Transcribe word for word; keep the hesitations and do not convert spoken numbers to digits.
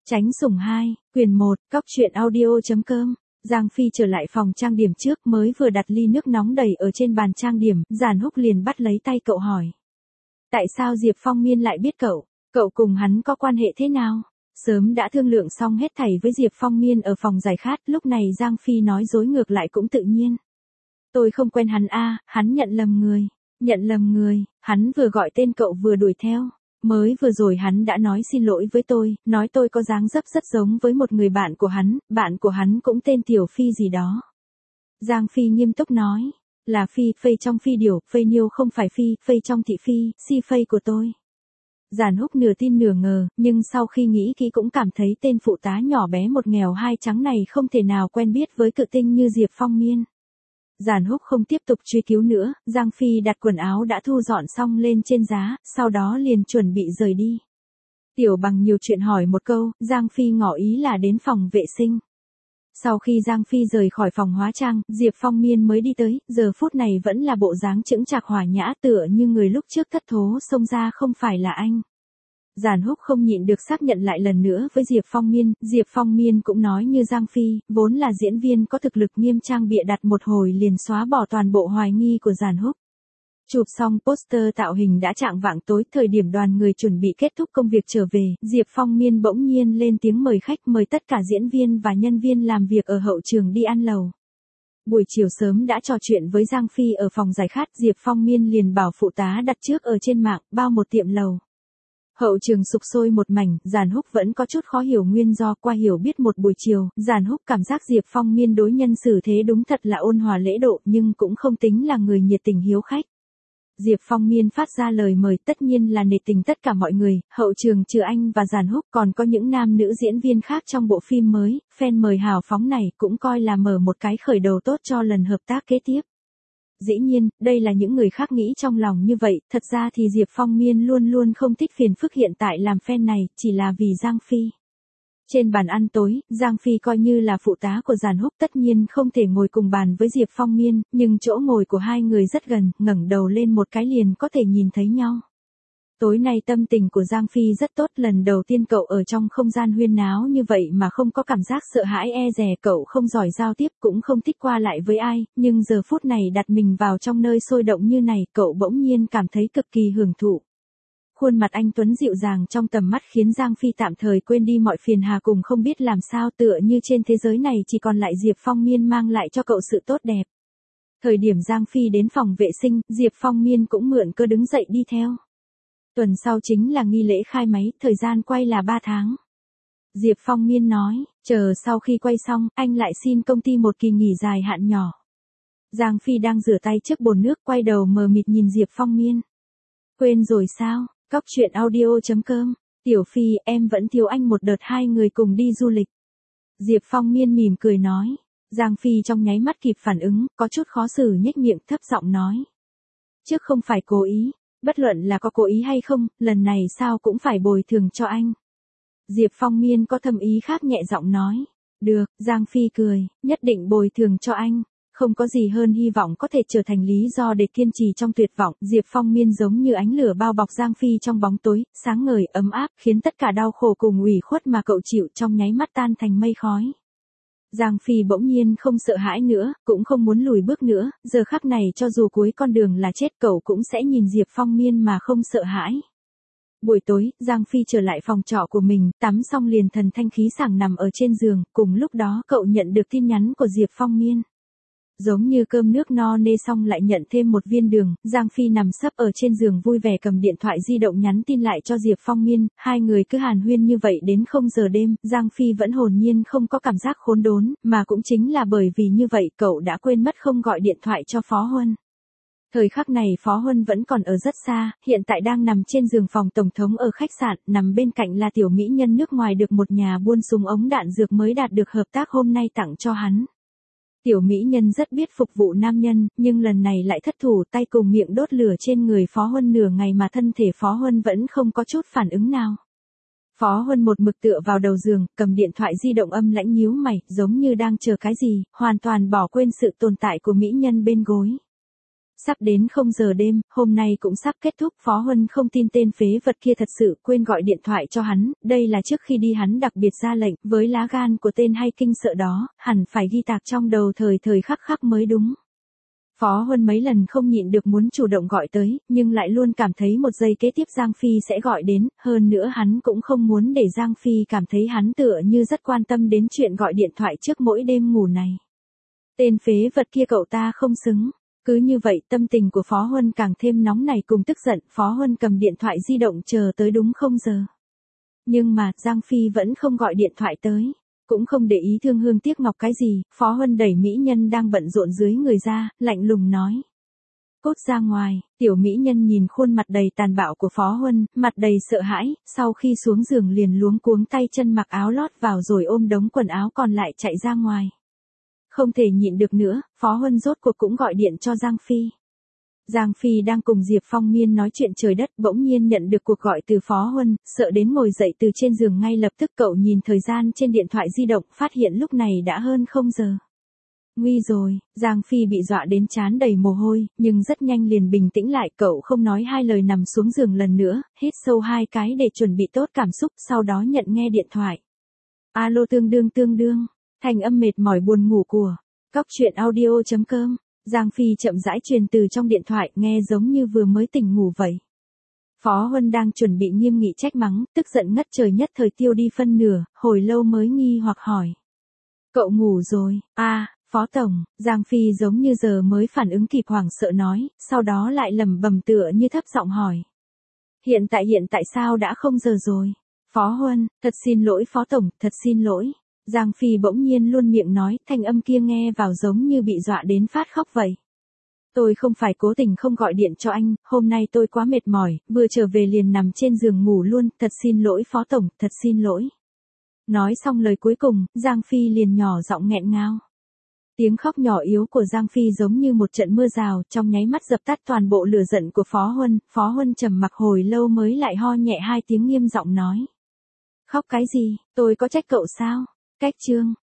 Tránh sủng hai, quyền một, cóc truyện audio.com. Giang Phi trở lại phòng trang điểm trước, mới vừa đặt ly nước nóng đầy ở trên bàn trang điểm, Giản Húc liền bắt lấy tay cậu hỏi. Tại sao Diệp Phong Miên lại biết cậu? Cậu cùng hắn có quan hệ thế nào? Sớm đã thương lượng xong hết thảy với Diệp Phong Miên ở phòng giải khát, lúc này Giang Phi nói dối ngược lại cũng tự nhiên. Tôi không quen hắn a, hắn nhận lầm người. Nhận lầm người, hắn vừa gọi tên cậu vừa đuổi theo. Mới vừa rồi hắn đã nói xin lỗi với tôi, nói tôi có dáng dấp rất giống với một người bạn của hắn, bạn của hắn cũng tên Tiểu Phi gì đó. Giang Phi nghiêm túc nói, là Phi, Phây trong Phi Điểu, Phây Nhiêu không phải Phi, Phây trong Thị Phi, Si Phây của tôi. Giản Húc nửa tin nửa ngờ, nhưng sau khi nghĩ kỹ cũng cảm thấy tên phụ tá nhỏ bé một nghèo hai trắng này không thể nào quen biết với cự tinh như Diệp Phong Miên. Giản Húc không tiếp tục truy cứu nữa, Giang Phi đặt quần áo đã thu dọn xong lên trên giá, sau đó liền chuẩn bị rời đi. Tiểu Bằng nhiều chuyện hỏi một câu, Giang Phi ngỏ ý là đến phòng vệ sinh. Sau khi Giang Phi rời khỏi phòng hóa trang, Diệp Phong Miên mới đi tới, giờ phút này vẫn là bộ dáng chững chạc hòa nhã tựa như người lúc trước thất thố xông ra không phải là anh. Giản Húc không nhịn được xác nhận lại lần nữa với Diệp Phong Miên, Diệp Phong Miên cũng nói như Giang Phi, vốn là diễn viên có thực lực nghiêm trang bịa đặt một hồi liền xóa bỏ toàn bộ hoài nghi của Giản Húc. Chụp xong poster tạo hình đã chạng vạng tối, thời điểm đoàn người chuẩn bị kết thúc công việc trở về, Diệp Phong Miên bỗng nhiên lên tiếng mời khách, mời tất cả diễn viên và nhân viên làm việc ở hậu trường đi ăn lầu. Buổi chiều sớm đã trò chuyện với Giang Phi ở phòng giải khát, Diệp Phong Miên liền bảo phụ tá đặt trước ở trên mạng, bao một tiệm lầu. Hậu trường sục sôi một mảnh, Giản Húc vẫn có chút khó hiểu nguyên do, qua hiểu biết một buổi chiều, Giản Húc cảm giác Diệp Phong Miên đối nhân xử thế đúng thật là ôn hòa lễ độ nhưng cũng không tính là người nhiệt tình hiếu khách. Diệp Phong Miên phát ra lời mời tất nhiên là nể tình tất cả mọi người, hậu trường trừ anh và Giản Húc còn có những nam nữ diễn viên khác trong bộ phim mới, fan mời hào phóng này cũng coi là mở một cái khởi đầu tốt cho lần hợp tác kế tiếp. Dĩ nhiên, đây là những người khác nghĩ trong lòng như vậy, thật ra thì Diệp Phong Miên luôn luôn không thích phiền phức hiện tại làm fan này, chỉ là vì Giang Phi. Trên bàn ăn tối, Giang Phi coi như là phụ tá của Giản Húc tất nhiên không thể ngồi cùng bàn với Diệp Phong Miên, nhưng chỗ ngồi của hai người rất gần, ngẩng đầu lên một cái liền có thể nhìn thấy nhau. Tối nay tâm tình của Giang Phi rất tốt, lần đầu tiên cậu ở trong không gian huyên náo như vậy mà không có cảm giác sợ hãi e dè, cậu không giỏi giao tiếp cũng không thích qua lại với ai, nhưng giờ phút này đặt mình vào trong nơi sôi động như này, cậu bỗng nhiên cảm thấy cực kỳ hưởng thụ. Khuôn mặt anh tuấn dịu dàng trong tầm mắt khiến Giang Phi tạm thời quên đi mọi phiền hà cùng không biết làm sao, tựa như trên thế giới này chỉ còn lại Diệp Phong Miên mang lại cho cậu sự tốt đẹp. Thời điểm Giang Phi đến phòng vệ sinh, Diệp Phong Miên cũng mượn cơ đứng dậy đi theo. Tuần sau chính là nghi lễ khai máy, thời gian quay là ba tháng. Diệp Phong Miên nói, chờ sau khi quay xong, anh lại xin công ty một kỳ nghỉ dài hạn nhỏ. Giang Phi đang rửa tay trước bồn nước, quay đầu mờ mịt nhìn Diệp Phong Miên. Quên rồi sao? Cóc truyện audio.com. Tiểu Phi, em vẫn thiếu anh một đợt hai người cùng đi du lịch. Diệp Phong Miên mỉm cười nói. Giang Phi trong nháy mắt kịp phản ứng, có chút khó xử nhếch miệng thấp giọng nói. Trước không phải cố ý, bất luận là có cố ý hay không, lần này sao cũng phải bồi thường cho anh. Diệp Phong Miên có thâm ý khác nhẹ giọng nói. Được, Giang Phi cười, nhất định bồi thường cho anh. Không có gì hơn hy vọng có thể trở thành lý do để kiên trì trong tuyệt vọng, Diệp Phong Miên giống như ánh lửa bao bọc Giang Phi trong bóng tối, sáng ngời ấm áp, khiến tất cả đau khổ cùng ủy khuất mà cậu chịu trong nháy mắt tan thành mây khói. Giang Phi bỗng nhiên không sợ hãi nữa, cũng không muốn lùi bước nữa, giờ khắc này cho dù cuối con đường là chết cậu cũng sẽ nhìn Diệp Phong Miên mà không sợ hãi. Buổi tối, Giang Phi trở lại phòng trọ của mình, tắm xong liền thần thanh khí sảng nằm ở trên giường, cùng lúc đó cậu nhận được tin nhắn của Diệp Phong Miên. Giống như cơm nước no nê xong lại nhận thêm một viên đường, Giang Phi nằm sấp ở trên giường vui vẻ cầm điện thoại di động nhắn tin lại cho Diệp Phong Miên, hai người cứ hàn huyên như vậy đến không giờ đêm, Giang Phi vẫn hồn nhiên không có cảm giác khốn đốn, mà cũng chính là bởi vì như vậy cậu đã quên mất không gọi điện thoại cho Phó Huân. Thời khắc này Phó Huân vẫn còn ở rất xa, hiện tại đang nằm trên giường phòng tổng thống ở khách sạn, nằm bên cạnh là tiểu mỹ nhân nước ngoài được một nhà buôn súng ống đạn dược mới đạt được hợp tác hôm nay tặng cho hắn. Tiểu mỹ nhân rất biết phục vụ nam nhân, nhưng lần này lại thất thủ, tay cùng miệng đốt lửa trên người Phó Huân nửa ngày mà thân thể Phó Huân vẫn không có chút phản ứng nào. Phó Huân một mực tựa vào đầu giường, cầm điện thoại di động âm lãnh nhíu mày, giống như đang chờ cái gì, hoàn toàn bỏ quên sự tồn tại của mỹ nhân bên gối. Sắp đến không giờ đêm, hôm nay cũng sắp kết thúc, Phó Huân không tin tên phế vật kia thật sự quên gọi điện thoại cho hắn, đây là trước khi đi hắn đặc biệt ra lệnh, với lá gan của tên hay kinh sợ đó, hẳn phải ghi tạc trong đầu thời thời khắc khắc mới đúng. Phó Huân mấy lần không nhịn được muốn chủ động gọi tới, nhưng lại luôn cảm thấy một giây kế tiếp Giang Phi sẽ gọi đến, hơn nữa hắn cũng không muốn để Giang Phi cảm thấy hắn tựa như rất quan tâm đến chuyện gọi điện thoại trước mỗi đêm ngủ này. Tên phế vật kia cậu ta không xứng. Cứ như vậy tâm tình của Phó Huân càng thêm nóng nảy cùng tức giận, Phó Huân cầm điện thoại di động chờ tới đúng không giờ. Nhưng mà, Giang Phi vẫn không gọi điện thoại tới. Cũng không để ý thương hương tiếc ngọc cái gì, Phó Huân đẩy mỹ nhân đang bận rộn dưới người ra, lạnh lùng nói. Cút ra ngoài, tiểu mỹ nhân nhìn khuôn mặt đầy tàn bạo của Phó Huân, mặt đầy sợ hãi, sau khi xuống giường liền luống cuống tay chân mặc áo lót vào rồi ôm đống quần áo còn lại chạy ra ngoài. Không thể nhịn được nữa, Phó Huân rốt cuộc cũng gọi điện cho Giang Phi. Giang Phi đang cùng Diệp Phong Miên nói chuyện trời đất, bỗng nhiên nhận được cuộc gọi từ Phó Huân, sợ đến ngồi dậy từ trên giường ngay lập tức. Cậu nhìn thời gian trên điện thoại di động, phát hiện lúc này đã hơn không giờ. Nguy rồi, Giang Phi bị dọa đến trán đầy mồ hôi, nhưng rất nhanh liền bình tĩnh lại, cậu không nói hai lời nằm xuống giường lần nữa, hít sâu hai cái để chuẩn bị tốt cảm xúc, sau đó nhận nghe điện thoại. Alo tương đương tương đương, thanh âm mệt mỏi buồn ngủ của Cóc Truyện Audio chấm com. Giang Phi chậm rãi truyền từ trong điện thoại, nghe giống như vừa mới tỉnh ngủ vậy. Phó Huân đang chuẩn bị nghiêm nghị trách mắng, tức giận ngất trời nhất thời tiêu đi phân nửa, hồi lâu mới nghi hoặc hỏi. Cậu ngủ rồi, à, Phó Tổng, Giang Phi giống như giờ mới phản ứng kịp hoảng sợ nói, sau đó lại lẩm bẩm tựa như thấp giọng hỏi. Hiện tại hiện tại sao đã không giờ rồi? Phó Huân, thật xin lỗi Phó Tổng, thật xin lỗi. Giang Phi bỗng nhiên luôn miệng nói, thanh âm kia nghe vào giống như bị dọa đến phát khóc vậy. Tôi không phải cố tình không gọi điện cho anh, hôm nay tôi quá mệt mỏi, vừa trở về liền nằm trên giường ngủ luôn, thật xin lỗi Phó Tổng, thật xin lỗi. Nói xong lời cuối cùng, Giang Phi liền nhỏ giọng nghẹn ngào. Tiếng khóc nhỏ yếu của Giang Phi giống như một trận mưa rào, trong nháy mắt dập tắt toàn bộ lửa giận của Phó Huân, Phó Huân trầm mặc hồi lâu mới lại ho nhẹ hai tiếng nghiêm giọng nói. Khóc cái gì, tôi có trách cậu sao? Cách chương.